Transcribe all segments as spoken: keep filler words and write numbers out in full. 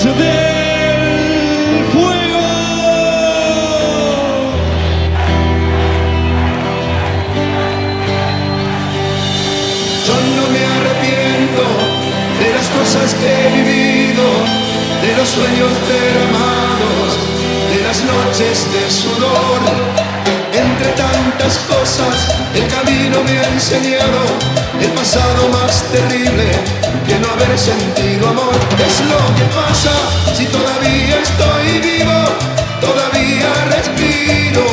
Hijos del Fuego. Yo no me arrepiento de las cosas que he vivido, de los sueños derramados, de las noches de sudor. Entre tantas cosas el camino me ha enseñado el pasado más terrible que no haber sentido amor. Es lo que pasa si todavía estoy vivo, todavía respiro.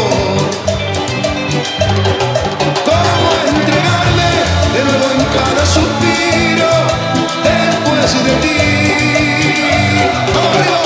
¿Cómo entregarme de nuevo en cada suspiro después de ti? ¡Arriba!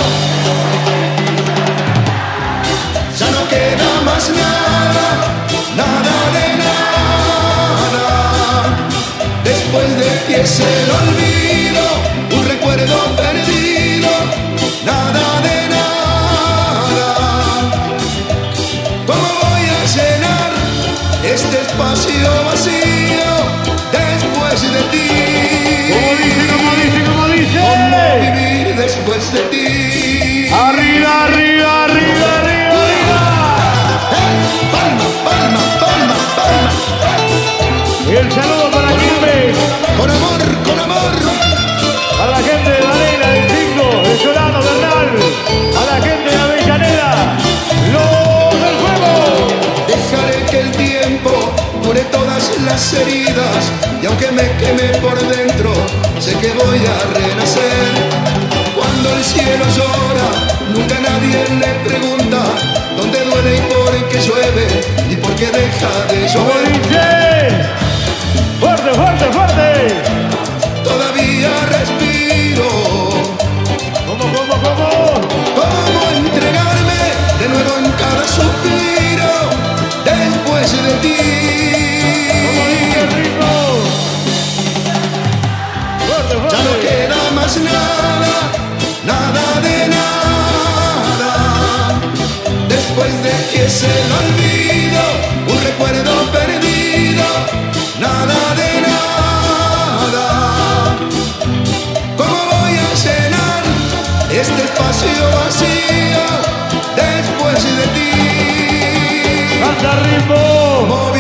Ya no queda más nada, nada de nada. Después de ti es el olvido, un recuerdo perdido, nada de nada. ¿Cómo voy a llenar este espacio vacío después de ti? ¿Cómo dice, cómo dice, cómo dice? ¿Cómo vivir después de ti? Arriba, arriba, arriba, arriba, arriba. Eh, palma, palma, palma, palma. Y el saludo para Quilmes, Con amor, con amor. a la gente de Varela, del Cinco, de Solano, Bernal, a la gente de Avellaneda, los del Fuego. Dejaré que el tiempo cure todas las heridas, y aunque me queme por dentro, sé que voy a renacer. Cuando el cielo llora, nunca nadie le pregunta dónde duele y por qué llueve y por qué deja de ¿Cómo llover. dice? Fuerte, fuerte, fuerte. Todavía respiro. ¿Cómo, cómo, cómo? ¿Cómo entregarme de nuevo en cada suspiro después de ti? ¿Cómo dice el ritmo? Fuerte, fuerte. Ya no queda más nada, nada de nada. Después de que es el olvido, un recuerdo perdido, nada de nada. ¿Cómo voy a llenar este espacio vacío después de ti? ¡Canta ritmo! ¿Cómo